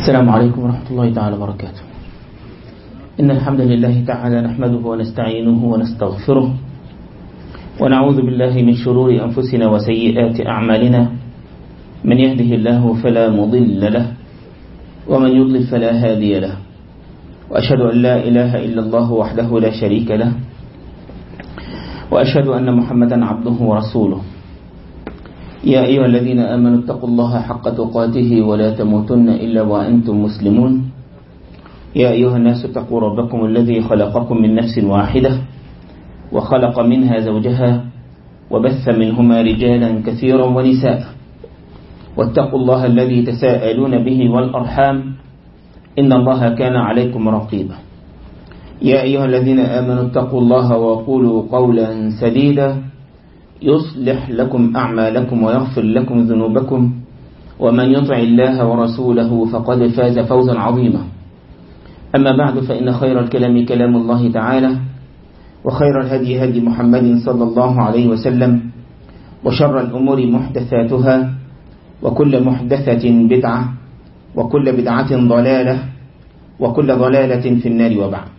السلام عليكم ورحمة الله تعالى وبركاته. إن الحمد لله تعالى نحمده ونستعينه ونستغفره ونعوذ بالله من شرور أنفسنا وسيئات أعمالنا، من يهده الله فلا مضل له ومن يضلل فلا هادي له، وأشهد أن لا إله إلا الله وحده لا شريك له، وأشهد أن محمدا عبده ورسوله. يا أيها الذين آمنوا اتقوا الله حق تقاته ولا تموتن إلا وأنتم مسلمون. يا أيها الناس اتقوا ربكم الذي خلقكم من نفس واحدة وخلق منها زوجها وبث منهما رجالا كثيرا ونساء، واتقوا الله الذي تساءلون به والأرحام إن الله كان عليكم رقيبا. يا أيها الذين آمنوا اتقوا الله وقولوا قولا سديدا يصلح لكم أعمالكم ويغفر لكم ذنوبكم، ومن يطع الله ورسوله فقد فاز فوزا عظيما. أما بعد، فإن خير الكلام كلام الله تعالى، وخير الهدي هدي محمد صلى الله عليه وسلم، وشر الأمور محدثاتها، وكل محدثة بدعة، وكل بدعة ضلالة، وكل ضلالة في النار. وبعد،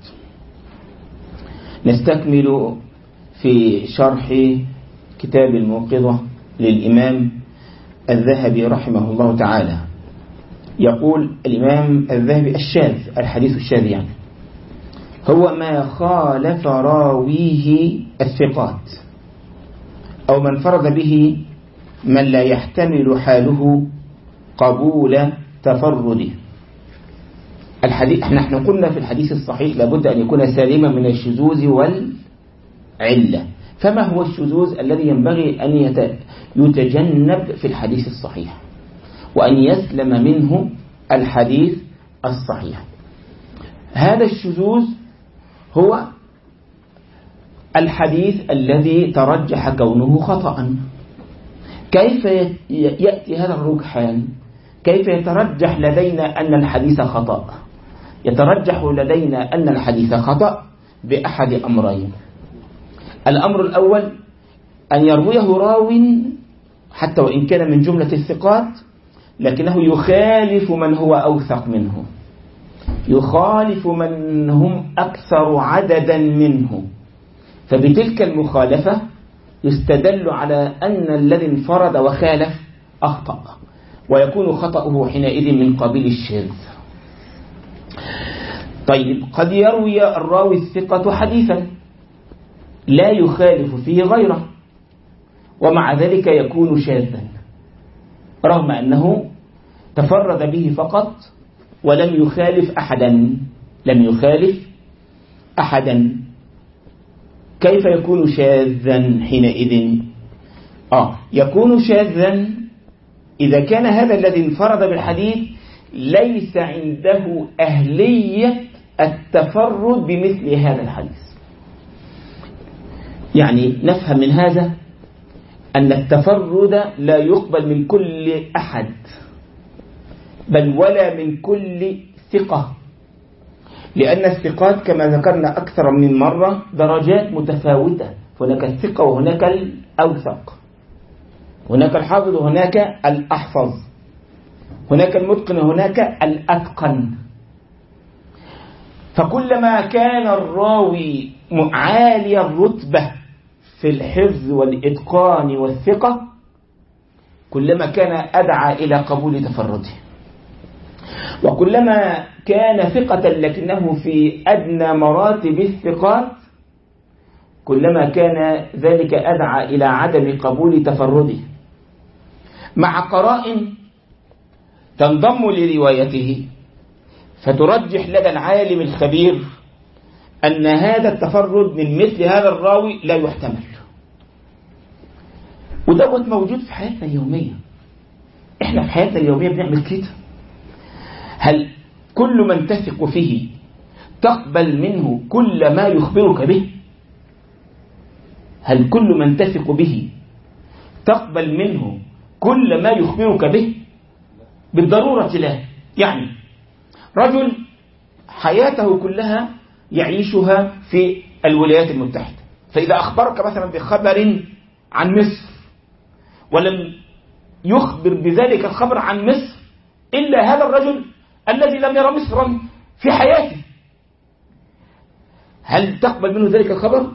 نستكمل في شرح كتاب الموقظة للإمام الذهبي رحمه الله تعالى. يقول الإمام الذهبي: الشاذ، الحديث الشاذ يعني هو ما خالف راويه الثقات، أو من فرد به من لا يحتمل حاله قبول تفرده. الحديث نحن قلنا في الحديث الصحيح لابد أن يكون سالما من الشذوذ والعلة. فما هو الشذوذ الذي ينبغي أن يتجنب في الحديث الصحيح وأن يسلم منه الحديث الصحيح؟ هذا الشذوذ هو الحديث الذي ترجح كونه خطأ. كيف يأتي هذا الرجحان؟ كيف يترجح لدينا أن الحديث خطأ؟ يترجح لدينا أن الحديث خطأ بأحد أمرين. الأمر الأول أن يرويه راو حتى وإن كان من جملة الثقات، لكنه يخالف من هو أوثق منه، يخالف من هم أكثر عددا منه، فبتلك المخالفة يستدل على أن الذي انفرد وخالف أخطأ، ويكون خطأه حينئذ من قبيل الشاذ. طيب، قد يروي الراوي الثقة حديثا لا يخالف فيه غيره، ومع ذلك يكون شاذا رغم أنه تفرد به فقط ولم يخالف أحدا. لم يخالف أحدا. كيف يكون شاذا حينئذ؟ يكون شاذا إذا كان هذا الذي انفرد بالحديث ليس عنده أهلية التفرد بمثل هذا الحديث. يعني نفهم من هذا أن التفرد لا يقبل من كل أحد، بل ولا من كل ثقة، لأن الثقات كما ذكرنا أكثر من مرة درجات متفاوتة. هناك الثقة وهناك الأوثق، هناك الحافظ وهناك الأحفظ، هناك المتقن وهناك الأتقن. فكلما كان الراوي عالي الرتبة في الحفظ والإتقان والثقة كلما كان أدعى إلى قبول تفرده، وكلما كان ثقة لكنه في أدنى مراتب الثقات كلما كان ذلك أدعى إلى عدم قبول تفرده، مع قرائن تنضم لروايته فترجح لدى العالم الخبير أن هذا التفرد من مثل هذا الراوي لا يحتمل. ودوت موجود في حياتنا اليومية. احنا في حياتنا اليومية بنعمل كده. هل كل من تثق فيه تقبل منه كل ما يخبرك به؟ هل كل من تثق به تقبل منه كل ما يخبرك به؟ بالضرورة لا. يعني رجل حياته كلها يعيشها في الولايات المتحدة، فإذا أخبرك مثلا بخبر عن مصر ولم يخبر بذلك الخبر عن مصر إلا هذا الرجل الذي لم يرى مصرا في حياته، هل تقبل منه ذلك الخبر؟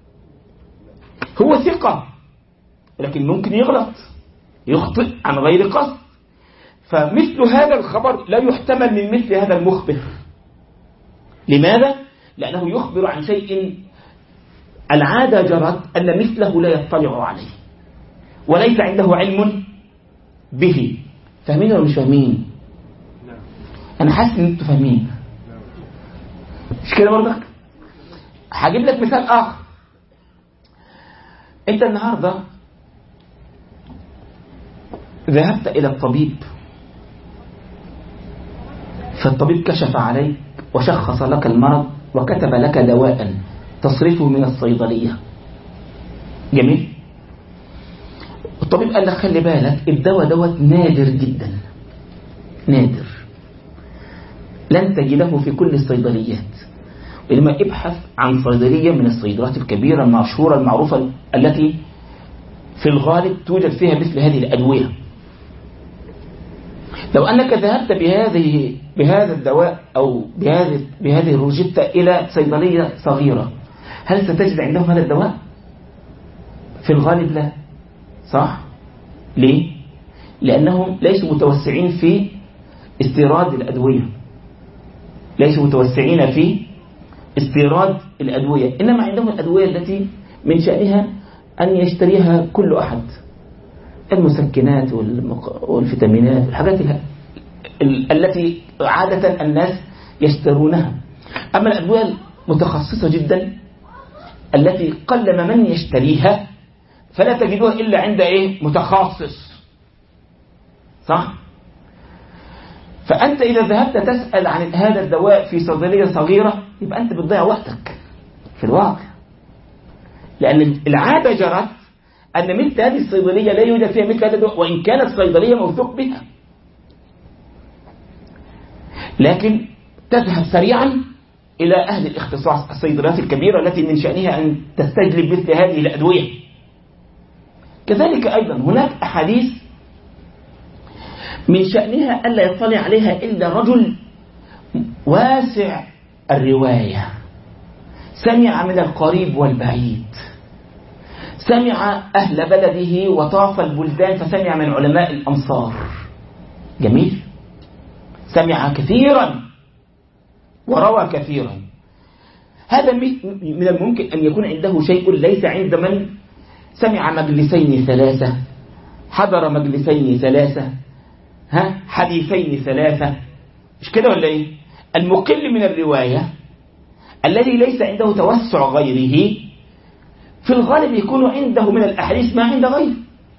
هو ثقة لكن ممكن يغلط، يخطئ عن غير قصد، فمثل هذا الخبر لا يحتمل من مثل هذا المخبر. لماذا؟ لأنه يخبر عن شيء العادة جرت أن مثله لا يطلع عليه وليس عنده علم به. فاهمين ولا مش فاهمين؟ أنا حاسس إن أنتوا فاهمين، مش كده برضك؟ هجيب لك مثال آخر. أنت النهاردة ذهبت إلى الطبيب، فالطبيب كشف عليك وشخص لك المرض وكتب لك دواء تصرفه من الصيدلية. جميل. الطبيب قال لك خلي بالك الدواء دوت نادر جدا، نادر، لن تجده في كل الصيدليات، وإنما ابحث عن صيدلية من الصيدليات الكبيرة المشهورة المعروفة التي في الغالب توجد فيها مثل هذه الأدوية. لو أنك ذهبت بهذا الدواء أو بهذه الروجيتا إلى صيدلية صغيرة، هل ستجد عندهم هذا الدواء؟ في الغالب لا، صح؟ ليه؟ لأنهم ليسوا متوسعين في استيراد الأدوية، ليسوا متوسعين في استيراد الأدوية، إنما عندهم الأدوية التي من شأنها أن يشتريها كل أحد، المسكنات والفيتامينات، الحاجات التي عادة الناس يشترونها. أما الأدوية المتخصصة جدا التي قلما من يشتريها فلا تجدوها إلا عند متخصص، صح؟ فأنت إذا ذهبت تسأل عن هذا الدواء في صيدلية صغيرة يبقى أنت بتضيع وقتك في الواقع، لأن العادة جرت أن مثل هذه الصيدلية لا يوجد فيها مثل هذا الدواء وإن كانت صيدلية موثوق بها، لكن تذهب سريعا إلى أهل الاختصاص، الصيدليات الكبيرة التي من شأنها أن تستجلب مثل هذه الأدوية. كذلك أيضا هناك أحاديث من شأنها ألا يطلع عليها إلا رجل واسع الرواية، سمع من القريب والبعيد، سمع أهل بلده وطاف البلدان فسمع من علماء الأمصار. جميل. سمع كثيرا وروى كثيرا. هذا من الممكن أن يكون عنده شيء ليس عند من سمع مجلسين ثلاثة، حضر مجلسين ثلاثة، حديثين ثلاثة، مش كده ولا ايه؟ المقل من الرواية الذي ليس عنده توسع غيره في الغالب يكون عنده من الأحاديث ما عند غيره.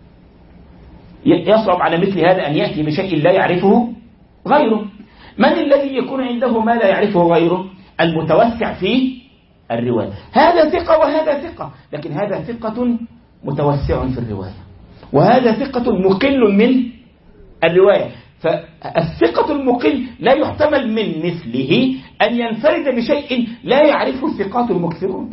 يصعب على مثل هذا أن يأتي بشيء لا يعرفه غيره. من الذي يكون عنده ما لا يعرفه غيره؟ المتوسع في الرواية. هذا ثقة وهذا ثقة، لكن هذا ثقة متوسع في الرواية وهذا ثقة مقل من الرواية. فالثقة المقل لا يحتمل من مثله أن ينفرد بشيء لا يعرفه الثقات المكثرون.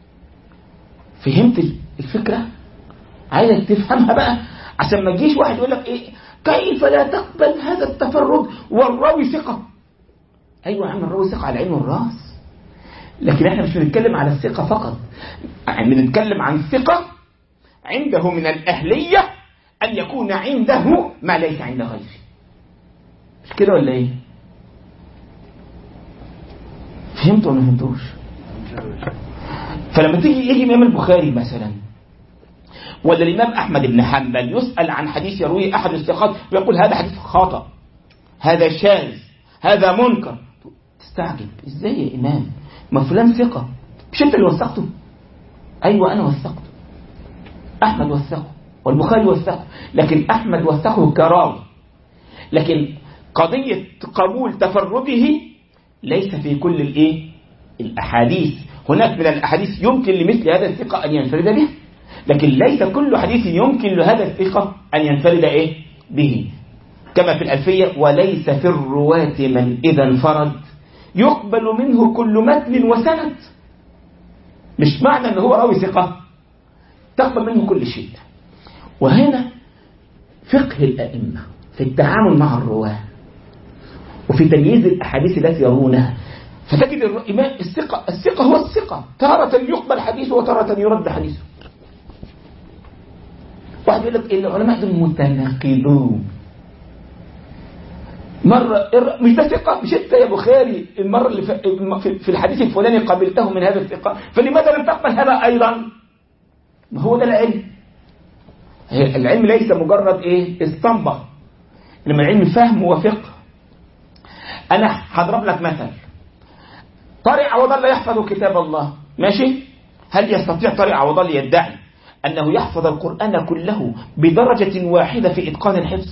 فهمت الفكرة؟ عايزك تفهمها بقى عشان ما تجيش واحد يقول لك كيف لا تقبل هذا التفرد والراوي ثقة. أيوة يا عم، الراوي ثقة على العين والراس، لكن احنا مش بنتكلم على الثقة فقط، بنتكلم عن ثقة عنده من الأهلية أن يكون عنده ما ليس عند غيره. مش كده ولا ايه؟ فهمتوا ولا ما فهمتوش؟ فلما يجي الإمام البخاري مثلا ولا الإمام أحمد بن حنبل يسأل عن حديث يرويه أحد الثقات ويقول هذا حديث خاطئ، هذا شاذ، هذا منكر، تستعجب ازاي يا إمام؟ ما فلان ثقة، مش أنت اللي وثقته؟ أيوة أنا وثقته، أحمد وثقه والبخاري وثقه، لكن أحمد وثقه كراوي، لكن قضية قبول تفرده ليس في كل الأحاديث. هناك من الأحاديث يمكن لمثل هذا الثقة أن ينفرد به، لكن ليس كل حديث يمكن لهذا الثقة أن ينفرد به. كما في الألفية: وليس في الرواة من إذا انفرد يقبل منه كل متن وسند. مش معنى أنه هو راوي ثقة تقبل منه كل شيء. وهنا فقه الأئمة في التعامل مع الرواة وفي تمييز الأحاديث التي يرونها. فتجد الإمام الثقة هو الثقة، تارة يقبل حديثه وتارة يرد حديثه. واحد يقول لك العلماء دول متناقضون، مرة مش ده ثقة، مش انت يا بخاري المرة اللي في الحديث الفلاني قبلته من هذا الثقة، فلماذا لم تقبل هذا أيضا؟ ما هو ده العلم. العلم ليس مجرد استنبط، لما العلم فهم وفقه. أنا هضرب لك مثل. طارق عوض لا يحفظ كتاب الله، ماشي؟ هل يستطيع طارق عوض يدعي أنه يحفظ القرآن كله بدرجة واحدة في إتقان الحفظ؟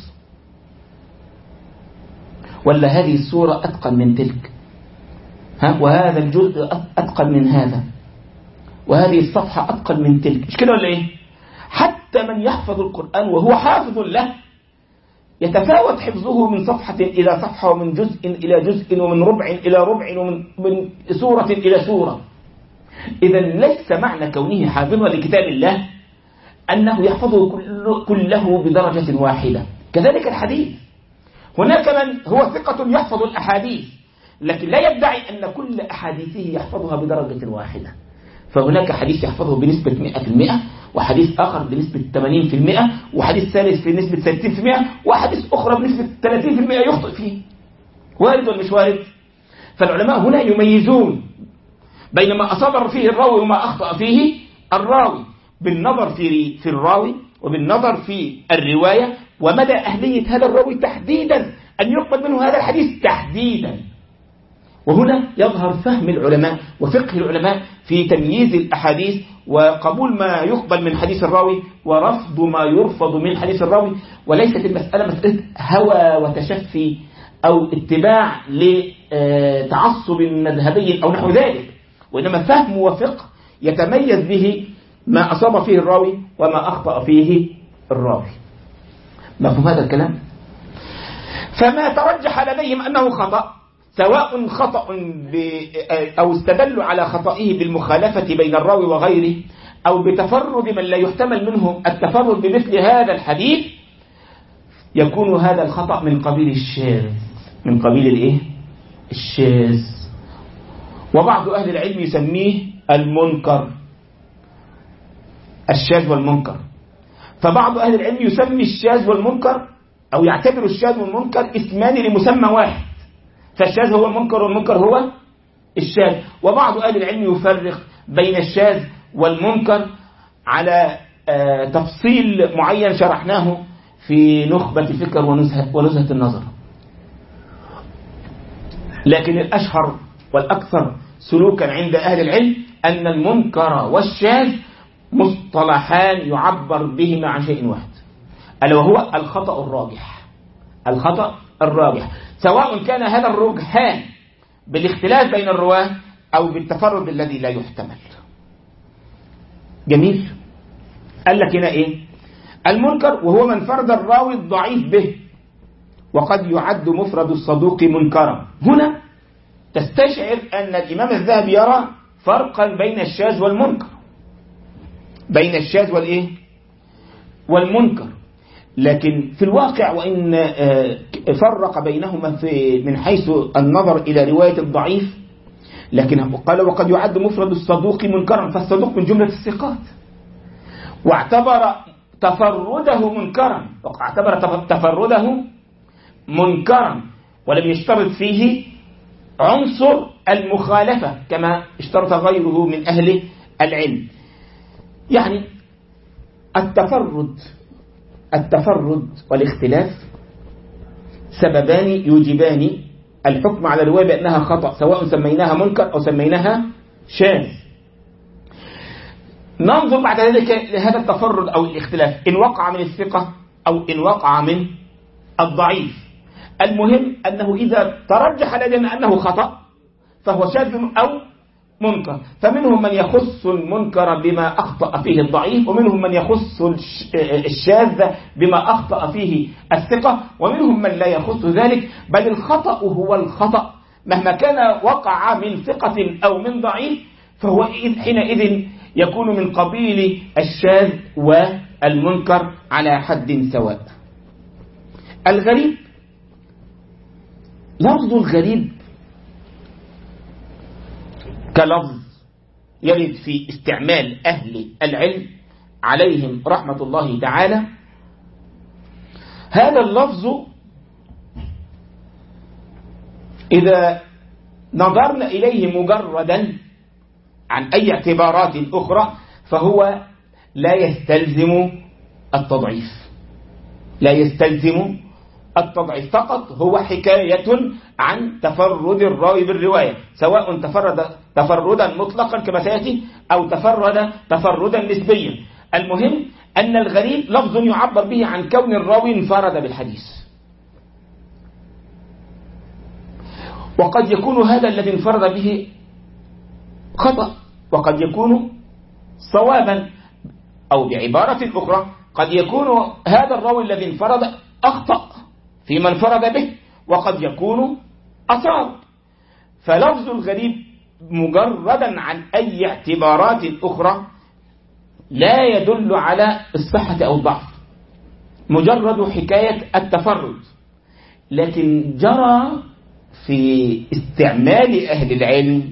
ولا هذه السورة أتقن من تلك، وهذا الجزء أتقن من هذا، وهذه الصفحة أتقن من تلك، مش كده ولا إيه؟ حتى من يحفظ القرآن وهو حافظ له يتفاوت حفظه من صفحة إلى صفحة، ومن جزء إلى جزء، ومن ربع إلى ربع، ومن سورة إلى سورة. إذا ليس معنى كونه حافظا لكتاب الله أنه يحفظه كله بدرجة واحدة. كذلك الحديث، هناك من هو ثقة يحفظ الأحاديث لكن لا يدعي أن كل أحاديثه يحفظها بدرجة واحدة. فهناك حديث يحفظه بنسبة 100%، وحديث آخر بنسبة 80%، وحديث ثالث في نسبة 60%، وحديث أخرى بنسبة 30% يخطئ فيه. وارد ولا مش وارد؟ فالعلماء هنا يميزون بين ما أصاب فيه الراوي وما أخطأ فيه الراوي بالنظر في الراوي، وبالنظر في الرواية، ومدى أهلية هذا الراوي تحديدا أن يقبل منه هذا الحديث تحديدا. وهنا يظهر فهم العلماء وفقه العلماء في تمييز الأحاديث، وقبول ما يقبل من حديث الراوي ورفض ما يرفض من حديث الراوي. وليست المسألة مسألة هوى وتشفي أو اتباع لتعصب مذهبي أو نحو ذلك، وإنما فهم وفقه يتميز به ما أصاب فيه الراوي وما أخطأ فيه الراوي. مفهوم هذا الكلام؟ فما ترجح لديهم أنه خطأ، سواء خطأ أو استدلوا على خطئه بالمخالفة بين الراوي وغيره، أو بتفرد من لا يحتمل منه التفرد بمثل هذا الحديث، يكون هذا الخطأ من قبيل الشاذ، من قبيل الشاذ. وبعض أهل العلم يسميه المنكر، الشاذ والمنكر. فبعض أهل العلم يسمي الشاذ والمنكر، أو يعتبر الشاذ والمنكر اسمان لمسمى واحد، فالشاذ هو المنكر والمنكر هو الشاذ. وبعض أهل العلم يفرق بين الشاذ والمنكر على تفصيل معين شرحناه في نخبة فكر ونزهة النظر. لكن الأشهر والأكثر سلوكا عند أهل العلم أن المنكر والشاذ مصطلحان يعبر بهما عن شيء واحد، ألا وهو الخطأ الراجح. الخطأ الراجح، سواء كان هذا الرجحان بالاختلاف بين الرواة أو بالتفرد الذي لا يحتمل. جميل. قال لك هنا المنكر وهو من فرد الراوي الضعيف به، وقد يعد مفرد الصدوق منكرا. هنا تستشعر أن الإمام الذهبي يرى فرقا بين الشاذ والمنكر، بين الشاذ والمنكر. لكن في الواقع وإن فرق بينهما من حيث النظر إلى رواية الضعيف، لكن قال وقد يعد مفرد الصدوق منكرا، فالصدوق من جملة الثقات، واعتبر تفرده منكرا ولم يشترط فيه عنصر المخالفة كما اشترط غيره من أهل العلم. يعني التفرد والاختلاف سببان يوجبان الحكم على الرواية بأنها خطأ، سواء سميناها منكر أو سميناها شاذ. ننظر بعد ذلك لهذا التفرد أو الاختلاف إن وقع من الثقة أو إن وقع من الضعيف. المهم أنه إذا ترجح لدينا أنه خطأ فهو شاذ أو منكر. فمنهم من يخص المنكر بما أخطأ فيه الضعيف، ومنهم من يخص الشاذ بما أخطأ فيه الثقة، ومنهم من لا يخص ذلك، بل الخطأ هو الخطأ مهما كان وقع من ثقة أو من ضعيف، فهو حينئذ يكون من قبيل الشاذ والمنكر على حد سواء. الغريب لفظ الغريب كلفظ يرد في استعمال أهل العلم عليهم رحمة الله تعالى. هذا اللفظ إذا نظرنا إليه مجردا عن أي اعتبارات أخرى فهو لا يستلزم التضعيف، لا يستلزم التضعيف، فقط هو حكاية عن تفرد الراوي بالرواية، سواء تفرد تفردا مطلقا كما سيأتي أو تفرد تفردا نسبيا. المهم أن الغريب لفظ يعبر به عن كون الراوي انفرد بالحديث، وقد يكون هذا الذي انفرد به خطأ، وقد يكون صوابا، أو بعبارة أخرى قد يكون هذا الراوي الذي انفرد أخطأ فيما انفرد به، وقد يكون أصاب. فلفظ الغريب مجردا عن أي اعتبارات أخرى لا يدل على الصحة أو الضعف، مجرد حكاية التفرد. لكن جرى في استعمال أهل العلم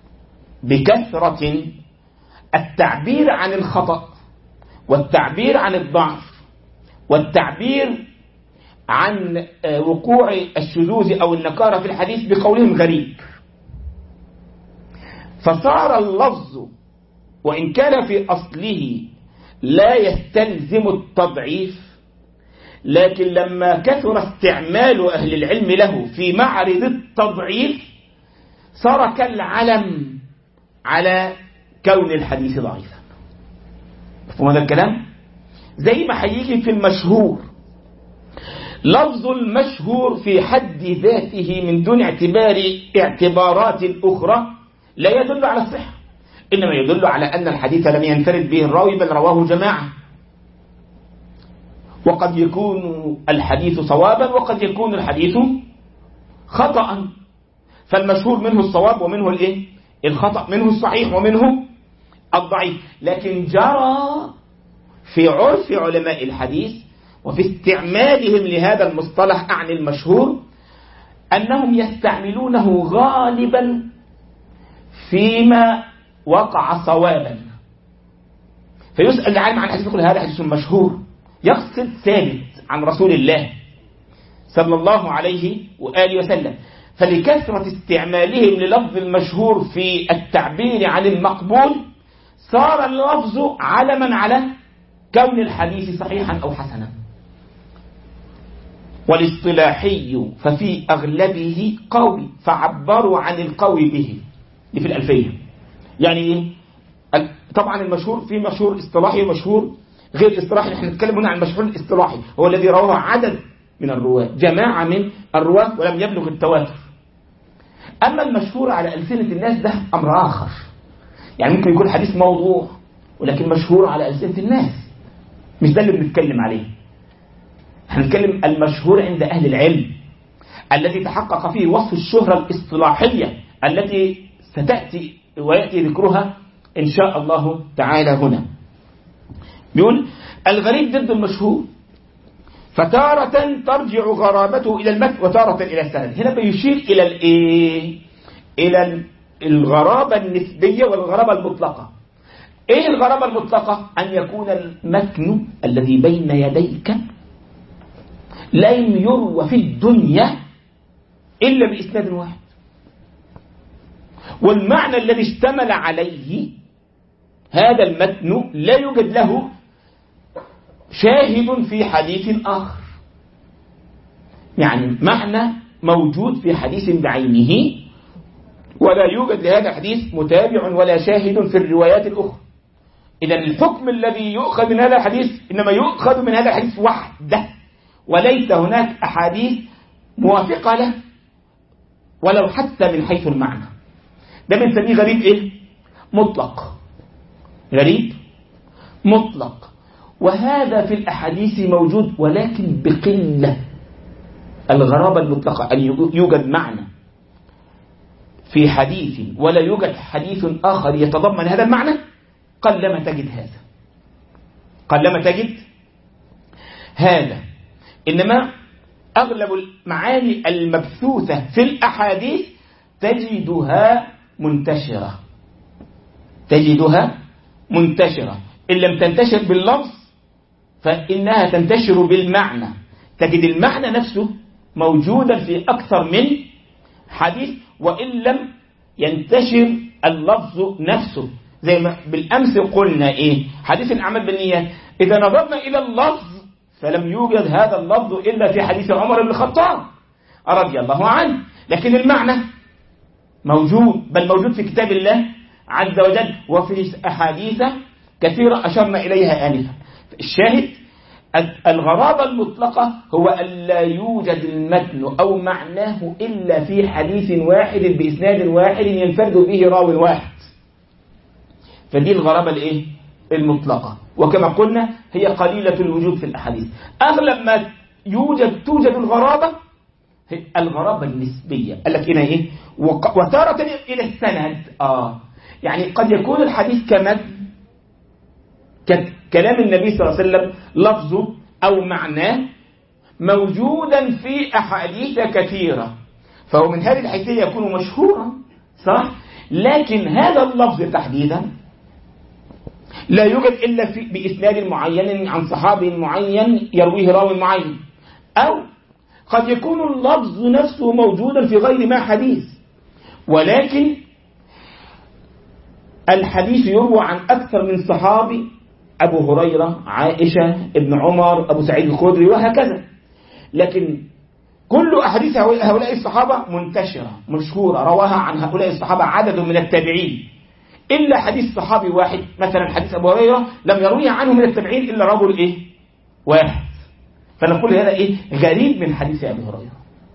بكثرة التعبير عن الخطأ، والتعبير عن الضعف، والتعبير عن وقوع الشذوذ أو النكارة في الحديث بقولهم غريب. فصار اللفظ وإن كان في أصله لا يستلزم التضعيف، لكن لما كثر استعمال أهل العلم له في معرض التضعيف صار كالعلم على كون الحديث ضعيفا. مفهوم هذا الكلام؟ زي ما هيجي في المشهور، لفظ المشهور في حد ذاته من دون اعتبارات أخرى لا يدل على الصحة، إنما يدل على أن الحديث لم ينفرد به الراوي بل رواه جماعة، وقد يكون الحديث صوابا وقد يكون الحديث خطأ. فالمشهور منه الصواب ومنه الخطأ، منه الصحيح ومنه الضعيف. لكن جرى في عرف علماء الحديث وفي استعمالهم لهذا المصطلح عن المشهور أنهم يستعملونه غالبا فيما وقع صوابا. فيسأل العالم عن حديث يقول هذا حديث مشهور، يقصد ثابت عن رسول الله صلى الله عليه وآله وسلم. فلكثرة استعمالهم للفظ المشهور في التعبير عن المقبول صار اللفظ علما على كون الحديث صحيحا أو حسنا. والاصطلاحي ففي أغلبه قوي فعبروا عن القوي به. دي في الألفية. يعني طبعا المشهور في مشهور اصطلاحي ومشهور غير اصطلاحي. نحن نتكلم هنا عن المشهور الاصطلاحي، هو الذي رواه عدد من الرواة، جماعة من الرواة ولم يبلغ التواتر. أما المشهور على ألسنة الناس ده أمر آخر، يعني ممكن يكون حديث موضوع ولكن مشهور على ألسنة الناس، مش ده اللي بنتكلم عليه. هنتكلم المشهور عند أهل العلم الذي تحقق فيه وصف الشهرة الاصطلاحية التي ستأتي ويأتي ذكرها إن شاء الله تعالى هنا. بيقول الغريب ضد المشهور، فتارة ترجع غرابته إلى المتن وتارة إلى السند. هنا بيشير إلى الغرابة النسبية والغرابة المطلقة. إيه الغرابة المطلقة؟ أن يكون المتن الذي بين يديك لم يروى في الدنيا إلا بإسناد واحد، والمعنى الذي اشتمل عليه هذا المتن لا يوجد له شاهد في حديث آخر. يعني معنى موجود في حديث بعينه ولا يوجد لهذا الحديث متابع ولا شاهد في الروايات الأخرى. إذا الحكم الذي يؤخذ من هذا الحديث إنما يؤخذ من هذا الحديث وحده، وليس هناك أحاديث موافقة له ولو حتى من حيث المعنى. ده بنسميه غريب مطلق. غريب مطلق. وهذا في الأحاديث موجود ولكن بقلة. الغرابة المطلقة أن يوجد معنى في حديث ولا يوجد حديث آخر يتضمن هذا المعنى، قلما تجد هذا، قلما تجد هذا. إنما أغلب المعاني المبثوثة في الأحاديث تجدها منتشرة، إن لم تنتشر باللفظ فإنها تنتشر بالمعنى. تجد المعنى نفسه موجودا في أكثر من حديث وإن لم ينتشر اللفظ نفسه. زي ما بالأمس قلنا حديث الأعمال بالنيات، إذا نظرنا إلى اللفظ فلم يوجد هذا اللفظ إلا في حديث عمر بن الخطاب رضي الله عنه، لكن المعنى موجود، بل موجود في كتاب الله عز وجل وفي أحاديث كثيرة أشرنا إليها آنفا. الشاهد الغرابة المطلقة هو أن لا يوجد المتن أو معناه إلا في حديث واحد بإسناد واحد ينفرد به راوي واحد، فدي الغرابة المطلقة. وكما قلنا هي قليلة الوجود في الأحاديث. أغلب ما توجد الغرابة النسبية. قال لك هنا وتارة إلى السند. يعني قد يكون الحديث كلام النبي صلى الله عليه وسلم لفظه أو معناه موجودا في أحاديث كثيرة، فهو من هذه الحيثية يكون مشهورا صح، لكن هذا اللفظ تحديدا لا يوجد إلا بإسناد معين عن صحابي معين يرويه راوي معين، أو قد يكون اللفظ نفسه موجودا في غير ما حديث، ولكن الحديث يروى عن أكثر من صحابي، أبو هريرة، عائشة، ابن عمر، أبو سعيد الخدري وهكذا، لكن كل أحاديث هؤلاء الصحابة منتشرة مشهورة رواها عن هؤلاء الصحابة عدد من التابعين، إلا حديث صحابي واحد مثلا حديث أبو هريرة لم يرويه عنه من التابعين إلا رجل واحد، فنقول هذا غريب من حديث أبي هريرة،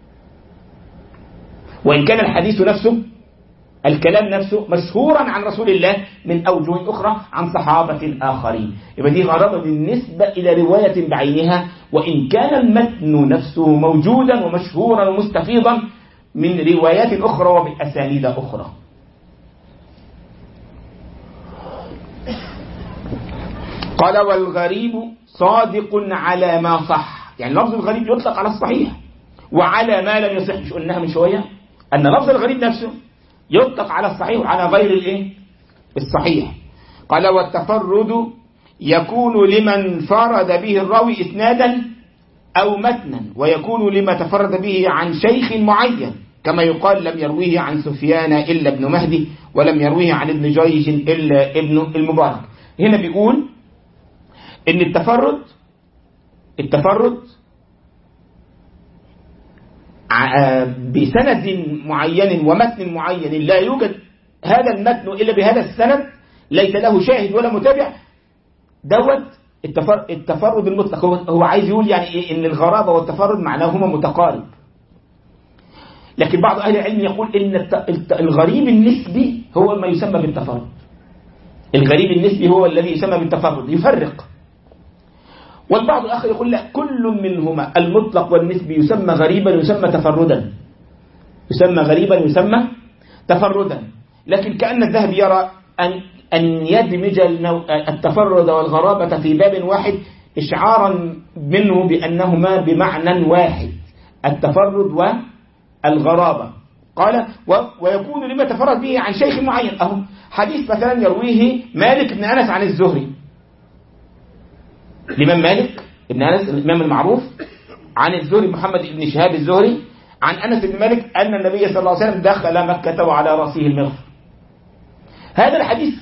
وإن كان الحديث نفسه الكلام نفسه مشهورا عن رسول الله من أوجه أخرى عن صحابة آخرين. يبقى دي غرابة بالنسبة إلى رواية بعينها، وإن كان المتن نفسه موجودا ومشهورا ومستفيضا من روايات أخرى وبأسانيد أخرى. قال والغريب صادق على ما صح، يعني لفظ الغريب يطلق على الصحيح وعلى ما لم يصح. مش قلناها من شوية أن لفظ الغريب نفسه يطلق على الصحيح وعلى غير الصحيح. قال والتفرد يكون لمن فرد به الراوي إسنادا أو متنا، ويكون لما تفرد به عن شيخ معين، كما يقال لم يرويه عن سفيان إلا ابن مهدي، ولم يرويه عن ابن جيش إلا ابن المبارك. هنا بيقول إن التفرد بسند معين ومتن معين لا يوجد هذا المتن إلا بهذا السند، ليس له شاهد ولا متابع، دوت التفرد المطلق. هو عايز يقول يعني إن الغرابة والتفرد معناهما متقارب، لكن بعض أهل العلم يقول إن الغريب النسبي هو ما يسمى بالتفرد. الغريب النسبي هو الذي يسمى بالتفرد، يفرق. والبعض الآخر يقول لا، كل منهما المطلق والنسبي يسمى غريبا ويسمى تفردا، يسمى غريبا ويسمى تفردا. لكن كأن الذهبي يرى أن يدمج التفرد والغرابة في باب واحد إشعارا منه بأنهما بمعنى واحد، التفرد والغرابة. قال ويكون لما تفرد به عن شيخ معين. حديث مثلا يرويه مالك بن أنس عن الزهري، الإمام مالك بن أنس الإمام المعروف عن الزهري محمد بن شهاب الزهري عن أنس بن مالك أن النبي صلى الله عليه وسلم دخل مكة وعلى رأسه المغفر. هذا الحديث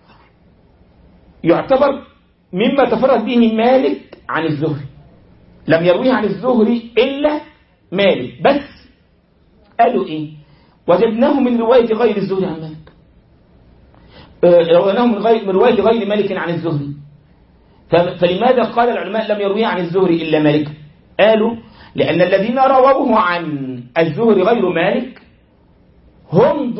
يعتبر مما تفرد به مالك عن الزهري، لم يرويه عن الزهري إلا مالك بس. قالوا وجدناه من رواية غير الزهري عن مالك، رويناه من رواية غير مالك عن الزهري. فلماذا قال العلماء لم يرويه عن الزهري إلا مالك؟ قالوا لأن الذين رووه عن الزهري غير مالك هم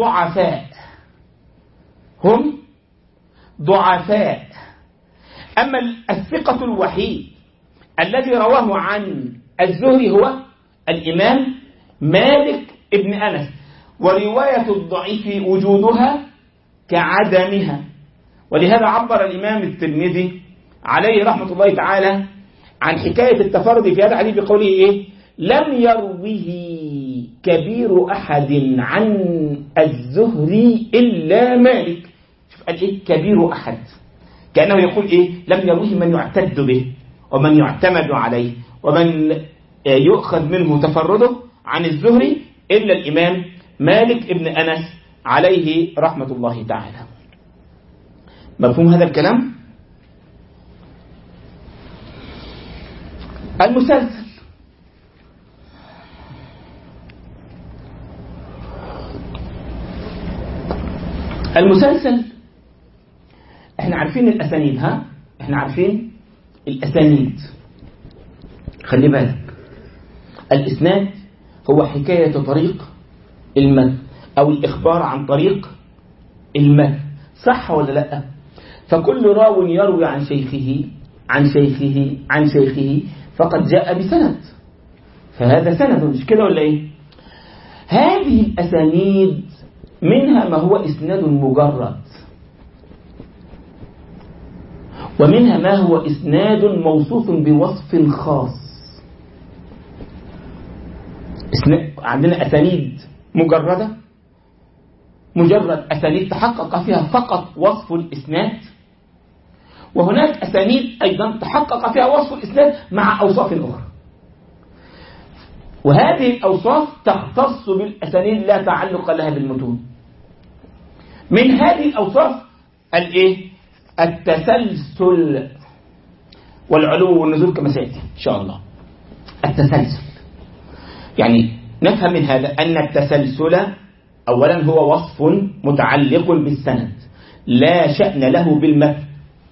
ضعفاء، أما الثقة الوحيد الذي رواه عن الزهري هو الإمام مالك ابن أنس، ورواية الضعيف وجودها كعدمها. ولهذا عبر الإمام الترمذي عليه رحمة الله تعالى عن حكاية التفرد في هذا الحديث بقوله لم يروه كبير أحد عن الزهري إلا مالك. شوف قال إيه كبير أحد، كأنه يقول إيه لم يروه من يعتد به ومن يعتمد عليه ومن يؤخذ منه تفرده عن الزهري إلا الإمام مالك ابن أنس عليه رحمة الله تعالى. مفهوم هذا الكلام؟ المسلسل احنا عارفين الأسانيد، احنا عارفين الأسانيد. خلي بالك، الإسناد هو حكاية طريق المتن أو الإخبار عن طريق المتن، صح ولا لا؟ فكل راو يروي عن شيخه عن شيخه عن شيخه فقد جاء بسند، فهذا سند، مش كده ولا ايه؟ هذه الأسانيد منها ما هو إسناد مجرد، ومنها ما هو إسناد موصوف بوصف خاص. عندنا أسانيد مجردة، مجرد أسانيد تحقق فيها فقط وصف الإسناد، وهناك أسانيد أيضا تحقق فيها وصف الإسناد مع أوصاف أخرى، وهذه الأوصاف تختص بالأسانيد لا تعلق لها بالمتون. من هذه الأوصاف التسلسل والعلو والنزول كما سيأتي إن شاء الله. التسلسل يعني نفهم من هذا أن التسلسل أولا هو وصف متعلق بالسند لا شأن له بالمتن.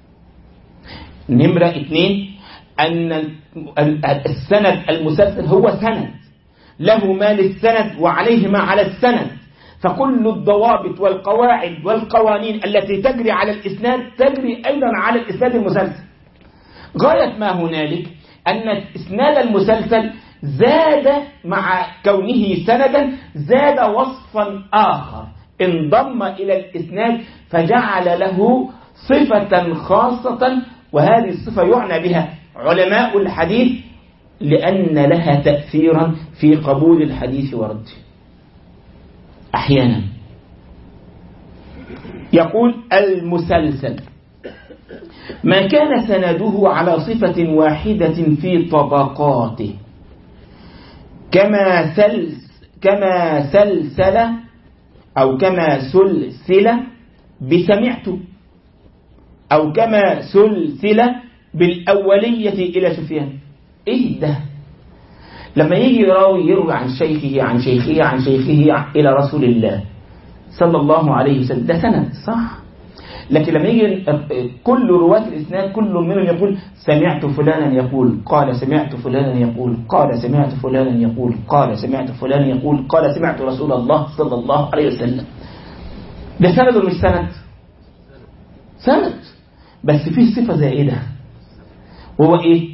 نمرة 2 أن السند المسلسل هو سند له ما للسند وعليه ما على السند، فكل الضوابط والقواعد والقوانين التي تجري على الإسناد تجري أيضا على الإسناد المسلسل. غاية ما هنالك أن الإسناد المسلسل زاد مع كونه سندا زاد وصفا آخر انضم إلى الإسناد فجعل له صفة خاصة، وهذه الصفة يعنى بها علماء الحديث لأن لها تأثيرا في قبول الحديث ورده. أحيانا يقول المسلسل ما كان سنده على صفة واحدة في طبقاته كما سلسل أو كما سلسل بسمعت أو كما سلسل بالأولية إلى سفيان. إيه ده؟ لما يجي راوي يروي عن شيخه عن شيخه عن شيخه إلى رسول الله صلى الله عليه وسلم ده سند صح؟ لكن لما يجي كل رواة الإسناد كل منهم يقول سمعت فلانا يقول قال سمعت فلانا يقول قال سمعت فلانا يقول قال سمعت فلانا يقول قال سمعت رسول الله صلى الله عليه وسلم، ده سند ولا مش سند؟ سند، بس فيه صفة زائدة وهو إيه؟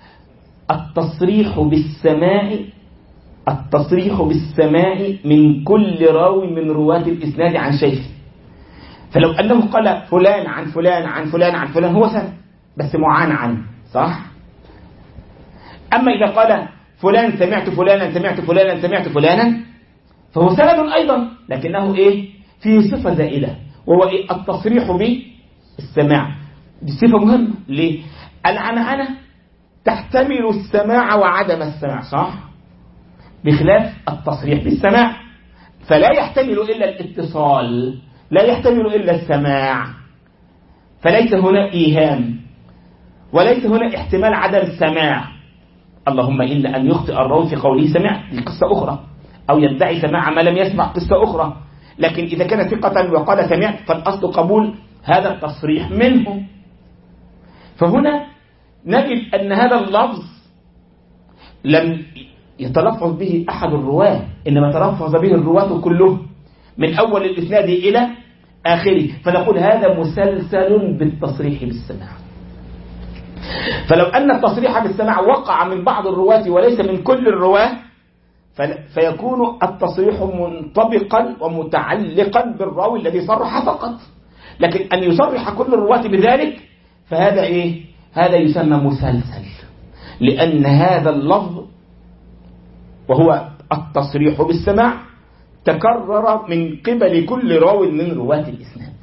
التصريح بالسماع من كل راوي من رواة الإسناد عن شيخه. فلو أنه قال فلان عن فلان عن فلان عن فلان هو سند بس معان عنه صح؟ أما إذا قال فلان سمعت فلانا سمعت فلانا سمعت فلانا فهو سند أيضا لكنه إيه؟ فيه صفة زائدة وهو إيه؟ التصريح بالسماع. دي صفة مهمة. ليه؟ العنعنة تحتمل السماع وعدم السماع صح؟ بخلاف التصريح بالسماع فلا يحتمل إلا الاتصال لا يحتمل إلا السماع، فليس هنا إيهام وليس هنا احتمال عدم السماع، اللهم إلا أن يخطئ الراوي في قوله سمع دي قصة أخرى أو يدعي سماع ما لم يسمع قصة أخرى. لكن إذا كان ثقة وقال سمعت فالأصل قبول هذا التصريح منه. فهنا نجد أن هذا اللفظ لم يتلفظ به أحد الرواة إنما تلفظ به الرواة كلهم من أول الإسناد إلى آخره، فنقول هذا مسلسل بالتصريح بالسماع. فلو أن التصريح بالسماع وقع من بعض الرواة وليس من كل الرواة فيكون التصريح منطبقا ومتعلقا بالراوي الذي صرح فقط، لكن أن يصرح كل الرواة بذلك فهذا إيه؟ هذا يسمى مسلسل، لأن هذا اللفظ وهو التصريح بالسماع تكرر من قبل كل راو من رواة الإسناد،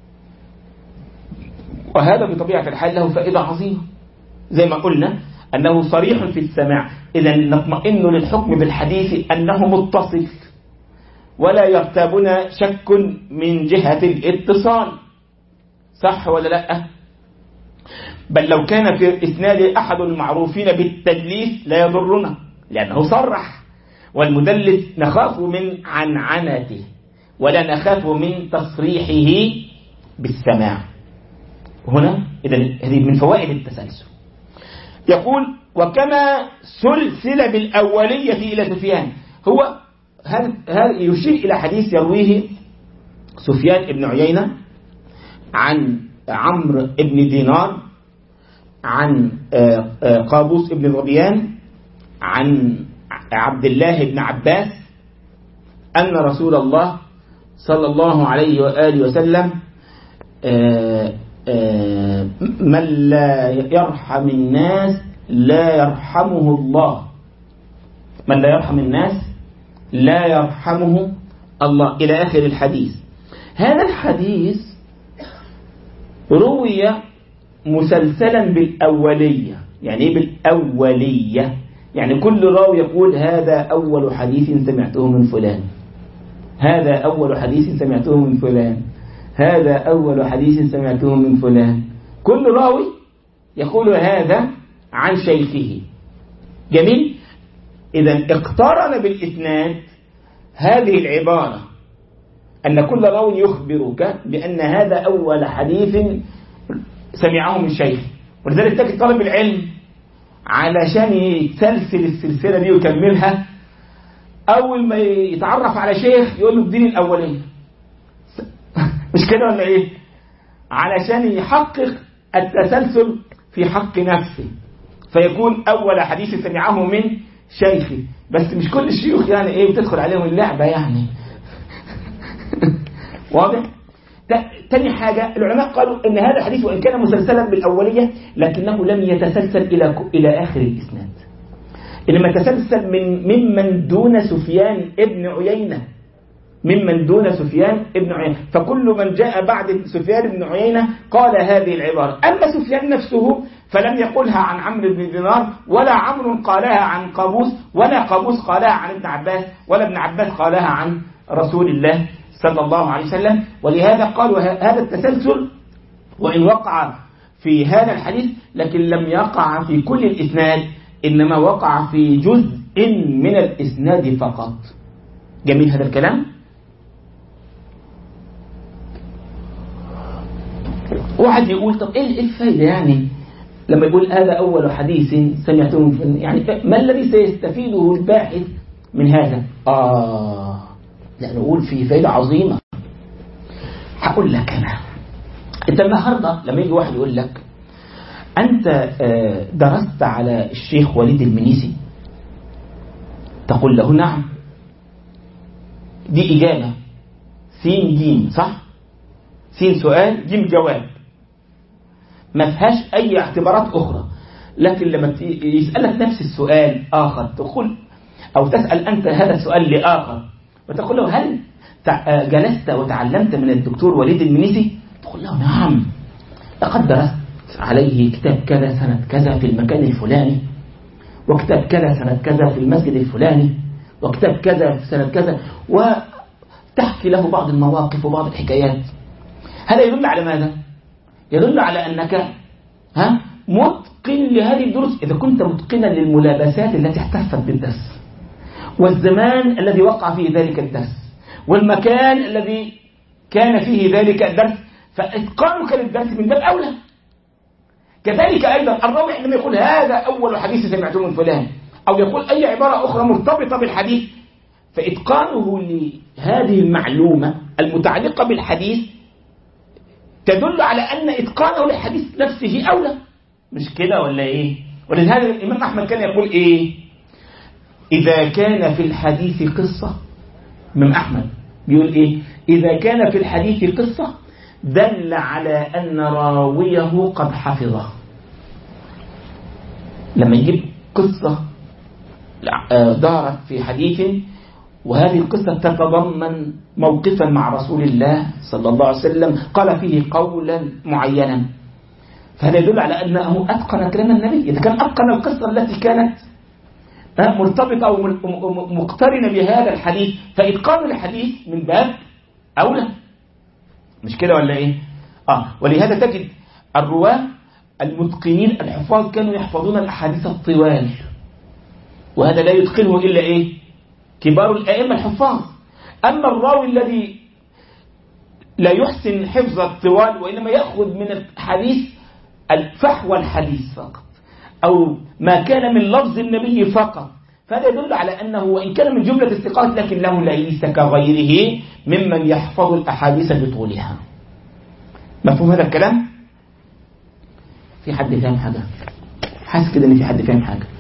وهذا بطبيعة الحال له فائدة عظيمة، زي ما قلنا أنه صريح في السماع، إذا نطمئن للحكم بالحديث أنه متصل ولا يرتابنا شك من جهة الاتصال، صح ولا لا؟ بل لو كان في الإسناد أحد المعروفين بالتدليس لا يضرنا لأنه صرح، والمدلس نخاف من عنعنته ولا نخاف من تصريحه بالسماع. هنا إذن هذه من فوائد التسلسل. يقول وكما سلسل بالأولية إلى سفيان، هو هذا يشير إلى حديث يرويه سفيان بن عيينة عن عمرو بن دينار عن قابوس بن ذبيان عن عبد الله بن عباس أن رسول الله صلى الله عليه وآله وسلم من لا يرحم الناس لا يرحمه الله، من لا يرحم الناس لا يرحمه الله، إلى آخر الحديث. هذا الحديث روي مسلسلا بالأولية. يعني إيه بالأولية؟ يعني كل راوي يقول هذا أول حديث سمعته من فلان، هذا أول حديث سمعته من فلان، هذا أول حديث سمعته من فلان، كل راوي يقول هذا عن شيخه. جميل. إذن اقترن بالإسناد هذه العبارة أن كل راوي يخبرك بأن هذا أول حديث سمعه من شيخه. ولذلك تجد طالب العلم علشان يتسلسل السلسلة دي ويكملها أول ما يتعرف على شيخ يقول له اديني الأولية، مش كده ولا إيه؟ علشان يحقق التسلسل في حق نفسه، فيكون أول حديث سمعه من شيخه. بس مش كل الشيوخ يعني إيه بتدخل عليهم اللعبة يعني واضح؟ تاني حاجة العلماء قالوا إن هذا الحديث وإن كان مسلسلا بالأولية لكنه لم يتسلسل إلى آخر الإسناد، إنما تسلسل ممن دون سفيان ابن عيينة، ممن دون سفيان ابن عيينة، فكل من جاء بعد سفيان ابن عيينة قال هذه العبارة. أما سفيان نفسه فلم يقولها عن عمرو بن دينار، ولا عمرو قالها عن قابوس، ولا قابوس قالها عن ابن عباس، ولا ابن عباس قالها عن رسول الله صلى الله عليه وسلم. ولهذا قالوا هذا التسلسل وإن وقع في هذا الحديث لكن لم يقع في كل الإسناد، إنما وقع في جزء من الإسناد فقط. جميل هذا الكلام. واحد يقول طب إيه الفائدة يعني لما يقول هذا أول حديث سمعته، يعني ما الذي سيستفيده الباحث من هذا؟ لا نقول فيه فائدة عظيمة. هقول لك أنت النهاردة لما يجي واحد يقول لك أنت درست على الشيخ وليد المنيسي، تقول له نعم، دي إجابة سين جيم، صح؟ سين سؤال جيم جواب، ما فيهاش أي اعتبارات أخرى. لكن لما يسألك نفس السؤال آخر تقول أو تسأل أنت هذا السؤال لآخر وتقول له هل جلست وتعلمت من الدكتور وليد المنيسي؟ تقول له نعم، لقد درست عليه كتاب كذا سنة كذا في المكان الفلاني، وكتاب كذا سنة كذا في المسجد الفلاني، وكتاب كذا في سنة كذا، وتحكي له بعض المواقف وبعض الحكايات. هذا يدل على ماذا؟ يدل على أنك متقن لهذه الدروس. إذا كنت متقنا للملابسات التي احتفت بالدرس، والزمان الذي وقع فيه ذلك الدرس، والمكان الذي كان فيه ذلك الدرس، فإتقانك للدرس من باب أولى. كذلك أيضا الراوي عندما يقول هذا أول حديث سمعته من فلان، أو يقول أي عبارة أخرى مرتبطة بالحديث، فإتقانه لهذه المعلومة المتعلقة بالحديث تدل على أن إتقانه للحديث نفسه أولى. مش كده ولا إيه؟ ولذلك الإمام أحمد كان يقول إيه؟ إذا كان في الحديث قصة، الإمام أحمد بيقول إيه؟ إذا كان في الحديث قصة دل على أن راويه قد حفظه. لما يجيب قصة دارت في حديث، وهذه القصة تتضمن موقفا مع رسول الله صلى الله عليه وسلم قال فيه قولا معينا، فهذا يدل على أنه أتقن كلام النبي. إذا كان أتقن القصة التي كانت مرتبطة أو مقترنة بهذا الحديث، فإتقان الحديث من باب أولى، مش كده ولا إيه؟ ولهذا تجد الرواة المتقنين الحفاظ كانوا يحفظون الأحاديث الطوال، وهذا لا يتقنه إلا إيه؟ كبار الأئمة الحفاظ. أما الراوي الذي لا يحسن حفظ الطوال وإنما يأخذ من الحديث الفحوى الحديث فقط، أو ما كان من لفظ النبي فقط، فهذا يدل على أنه وإن كان من جملة الثقات لكن له ليس كغيره ممن يحفظ الأحاديث بطولها. مفهوم هذا الكلام؟ في حد فاهم حاجة؟ حاسس كده إن في حد فاهم حاجة؟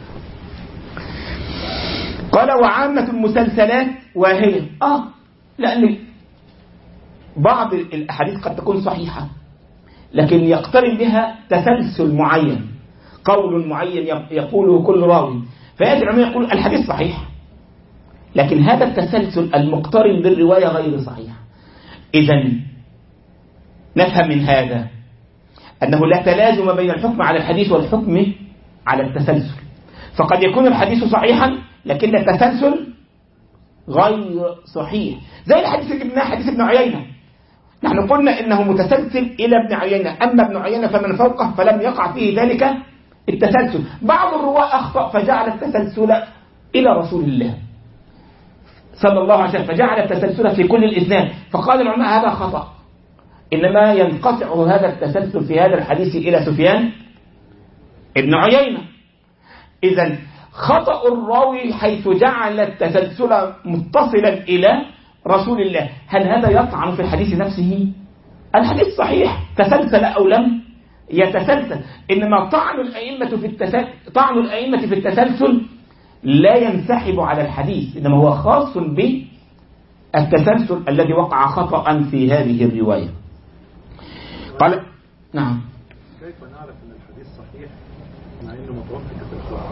قال وعامة المسلسلات وهي لأن بعض الأحاديث قد تكون صحيحة لكن يقترن بها تسلسل معين، قول معين يقوله كل راوي، فيأتي العلماء يقول الحديث صحيح لكن هذا التسلسل المقترن بالرواية غير صحيح. إذن نفهم من هذا أنه لا تلازم بين الحكم على الحديث والحكم على التسلسل، فقد يكون الحديث صحيحا لكن التسلسل غير صحيح، زي الحديث اللي جبناه حديث ابن عيينة، نحن قلنا إنه متسلسل إلى ابن عيينة، أما ابن عيينة فمن فوقه فلم يقع فيه ذلك التسلسل. بعض الرواة أخطأ فجعل التسلسل إلى رسول الله صلى الله عليه وسلم، فجعل التسلسل في كل الإسناد، فقال العلماء هذا خطأ، إنما ينقطع هذا التسلسل في هذا الحديث إلى سفيان ابن عيينة. إذن خطأ الراوي حيث جعل التسلسل متصلا إلى رسول الله، هل هذا يطعن في الحديث نفسه؟ الحديث صحيح تسلسل أو لم يتسلسل، إنما طعن الأئمة في التسلسل لا ينسحب على الحديث، إنما هو خاص بالتسلسل الذي وقع خطأ في هذه الرواية. قال نعم. كيف نعرف أن الحديث صحيح مع أنه متوقف في التسلسل؟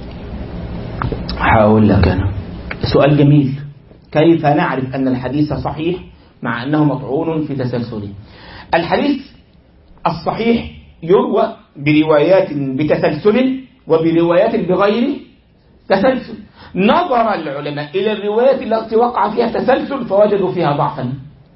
هقول لك أنا سؤال جميل، كيف نعرف أن الحديث صحيح مع أنه مطعون في تسلسله؟ الحديث الصحيح يروى بروايات بتسلسل وبروايات بغير تسلسل. نظر العلماء إلى الروايات التي وقع فيها تسلسل فوجدوا فيها ضعفا،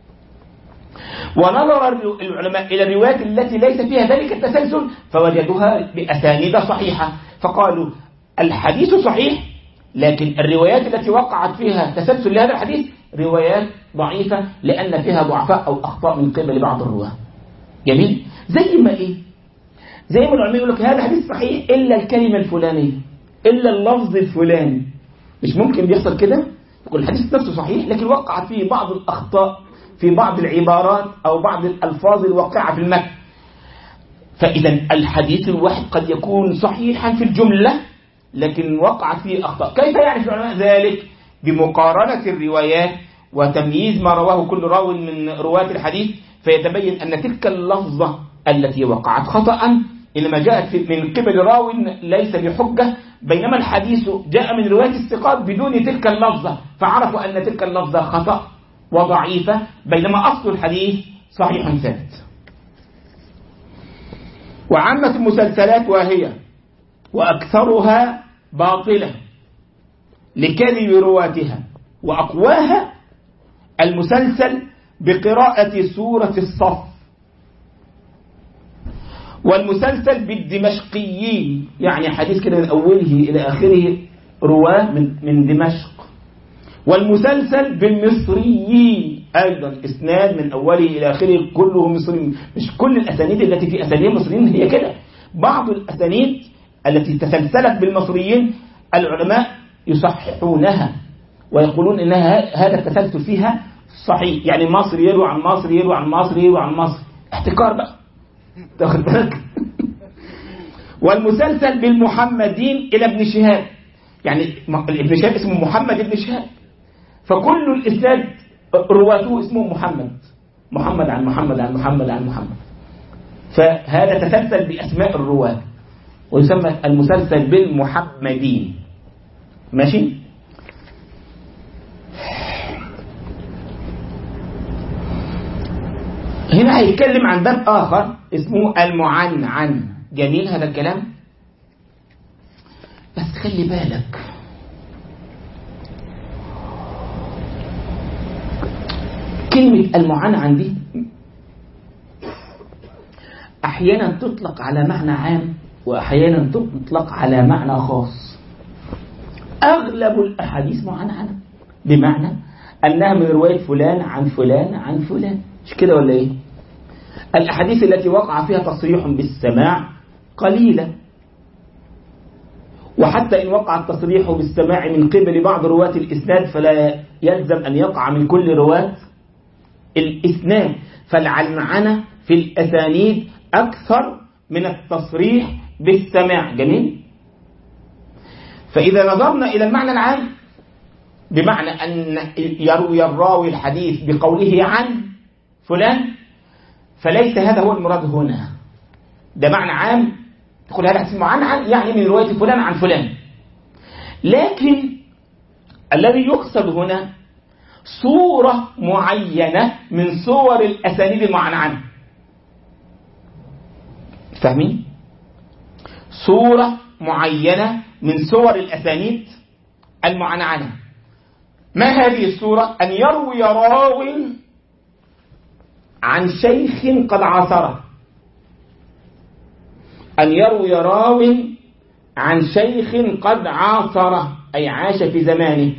ونظر العلماء إلى الروايات التي ليس فيها ذلك التسلسل فوجدوها بأسانيد صحيحة، فقالوا الحديث صحيح لكن الروايات التي وقعت فيها تسلسل لهذا الحديث روايات ضعيفة لأن فيها ضعفاء أو أخطاء من قبل بعض الرواة. جميل. زي ما العلماء يقول لك هذا حديث صحيح إلا الكلمة الفلانية، إلا اللفظ الفلاني. مش ممكن بيحصل كده؟ يقول الحديث نفسه صحيح لكن وقعت فيه بعض الأخطاء في بعض العبارات أو بعض الألفاظ الواقعة في المتن. فإذا الحديث الواحد قد يكون صحيحا في الجملة لكن وقعت فيه أخطاء. كيف يعرف العلماء ذلك؟ بمقارنة الروايات وتمييز ما رواه كل راو من رواة الحديث، فيتبين أن تلك اللفظة التي وقعت خطأ إنما جاءت من قبل راو ليس بحجة، بينما الحديث جاء من رواية الثقات بدون تلك اللفظة، فعرفوا أن تلك اللفظة خطأ وضعيفة، بينما أصل الحديث صحيح ثابت. وعامة المسلسلات وهي وأكثرها باطلة لكذب رواتها، وأقواها المسلسل بقراءة سورة الصف، والمسلسل بالدمشقيين، يعني حديث كده من أوله إلى آخره رواه من دمشق، والمسلسل بالمصريين أيضا إسناد من أوله إلى آخره كله مصريين. مش كل الأسانيد التي في أسانيد المصريين هي كده، بعض الأسانيد التي تسلسلت بالمصريين العلماء يصححونها ويقولون إن هذا التسلسل فيها صحيح، يعني مصر يروي عن مصر يروي عن مصر يروي عن مصر، احتكار بقى تاخد بالك. والمسلسل بالمحمدين إلى ابن شهاب، يعني ابن شهاب اسمه محمد ابن شهاب، فكل الإسناد رواته اسمه محمد عن محمد عن محمد عن محمد، فهذا تسلسل بأسماء الرواة ويسمى المسلسل بالمحمدين. ماشي. هنا هيتكلم عن باب آخر اسمه المعنعن. جميل هذا الكلام، بس خلي بالك كلمة المعنعن دي أحيانا تطلق على معنى عام وأحيانا تطلق على معنى خاص. أغلب الأحاديث معنعنة، بمعنى أنها من رواية فلان عن فلان عن فلان، مش كده ولا إيه؟ الأحاديث التي وقع فيها تصريح بالسماع قليلة، وحتى إن وقع التصريح بالسماع من قبل بعض رواة الإسناد فلا يلزم أن يقع من كل رواة الإسناد، فالعنعنة في الأسانيد أكثر من التصريح بالسماع. جميل. فإذا نظرنا إلى المعنى العام بمعنى أن يروي الراوي الحديث بقوله عن فلان، فليس هذا هو المراد هنا. ده معنى عام تقول هذا اسمه عن يعني من رواية فلان عن فلان، لكن الذي يقصد هنا صورة معينة من صور الأسانيد المعنعنة. فاهمين؟ صورة معينة من صور الأسانيد المعنعنة. ما هذه الصورة؟ أن يروي راو عن شيخ قد عاصره، أن يروي راو عن شيخ قد عاصره أي عاش في زمانه،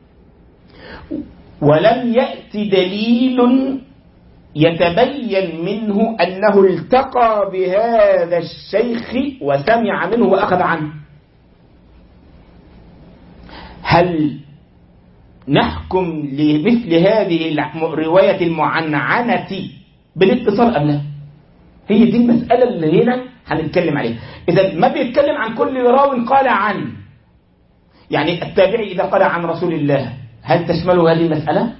ولم يأتي دليل يتبين منه أنه التقى بهذا الشيخ وسمع منه وأخذ عنه. هل نحكم لمثل هذه الرواية المعنعنة بالاتصال أم لا؟ هي دي المسألة اللي هنا هنتكلم عليها. إذا ما بيتكلم عن كل راو قال عن، يعني التابعي إذا قال عن رسول الله هل تشمله هذه المسألة؟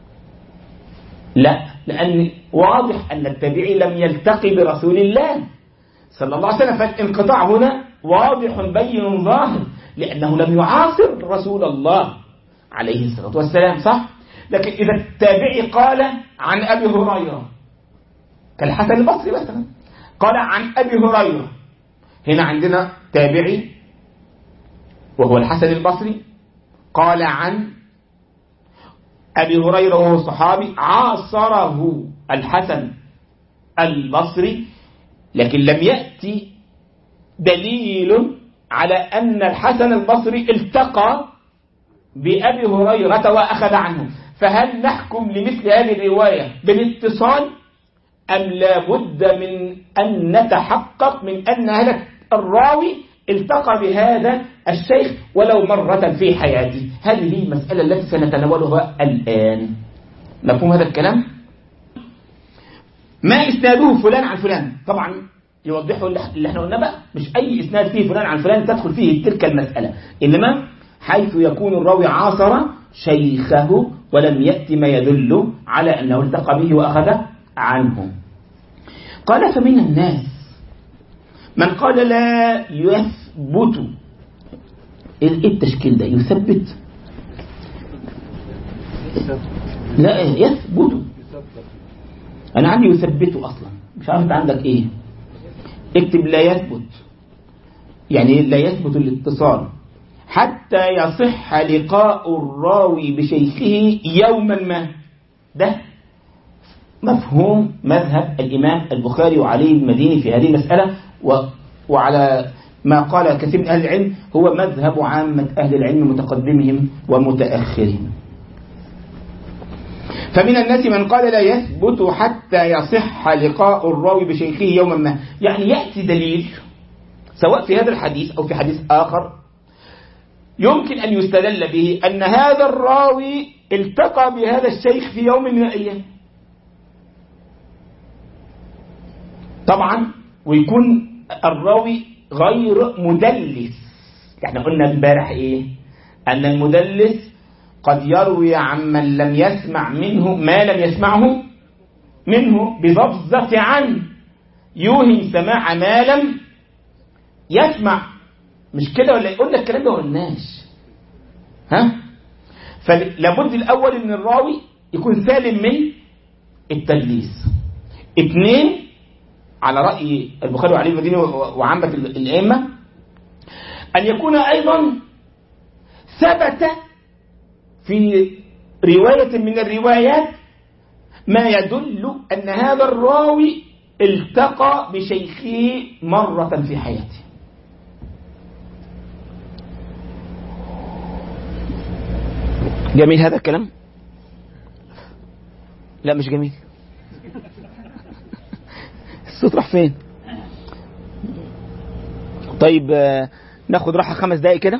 لا، لأن واضح أن التابعي لم يلتقي برسول الله صلى الله عليه وسلم، فالانقطاع هنا واضح بين ظاهر لأنه لم يعاصر رسول الله عليه الصلاة والسلام، صح؟ لكن إذا التابعي قال عن أبي هريرة كالحسن البصري مثلا، قال عن أبي هريرة، هنا عندنا تابعي وهو الحسن البصري قال عن أبي هريرة وهو صحابي عاصره الحسن البصري، لكن لم يأتي دليل على أن الحسن البصري التقى بأبي هريرة وأخذ عنه. فهل نحكم لمثل هذه الرواية بالاتصال أم لا بد من أن نتحقق من أن هذا الراوي التقى بهذا الشيخ ولو مرة في حياته؟ هذه هي المسألة التي سنتناولها الآن. مفهوم هذا الكلام؟ ما إسناده فلان عن فلان، طبعا يوضحه اللي احنا قلنا بقى، مش أي إسناد فيه فلان عن فلان تدخل فيه تلك المسألة، إنما حيث يكون الراوي عاصر شيخه ولم يأتي ما يدل على أنه التقى به وأخذ عنه. قال فمن الناس من قال لا يثبت. إيه التشكيل ده؟ يثبت؟ لا يثبت، أنا عندي يثبت أصلا، مش عارف أنت عندك إيه. اكتب لا يثبت، يعني لا يثبت الاتصال حتى يصح لقاء الراوي بشيخه يوما ما. ده مفهوم مذهب الإمام البخاري وعلي المديني في هذه المسألة، وعلى ما قال كثير من أهل العلم هو مذهب عامة أهل العلم متقدمهم ومتأخرهم. فمن الناس من قال لا يثبت حتى يصح لقاء الراوي بشيخه يوما ما، يعني يأتي دليل سواء في هذا الحديث أو في حديث آخر يمكن أن يستدل به أن هذا الراوي التقى بهذا الشيخ في يوم من الأيام، طبعا ويكون الراوي غير مدلس. احنا قلنا امبارح ايه؟ أن المدلس قد يروي عمن لم يسمع منه ما لم يسمعه منه بلفظة عن، يوهم سماع ما لم يسمع، مش كده ولا؟ يقول لك الكلام ده قلناش، فلابد الأول أن الراوي يكون سالم من التدليس. 2 على رأي البخاري وعلي المديني وعامة الأئمة أن يكون أيضا ثبت في رواية من الروايات ما يدل أن هذا الراوي التقى بشيخه مرة في حياته. جميل هذا الكلام؟ لا مش جميل. الصوت راح فين؟ طيب ناخد راحة 5 دقايق كده.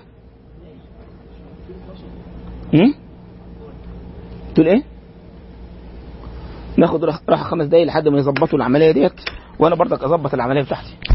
تقول ايه؟ ناخد راحة 5 دقايق لحد ما يظبطوا العملية ديت، وانا برضك اظبط العملية بتاعتي.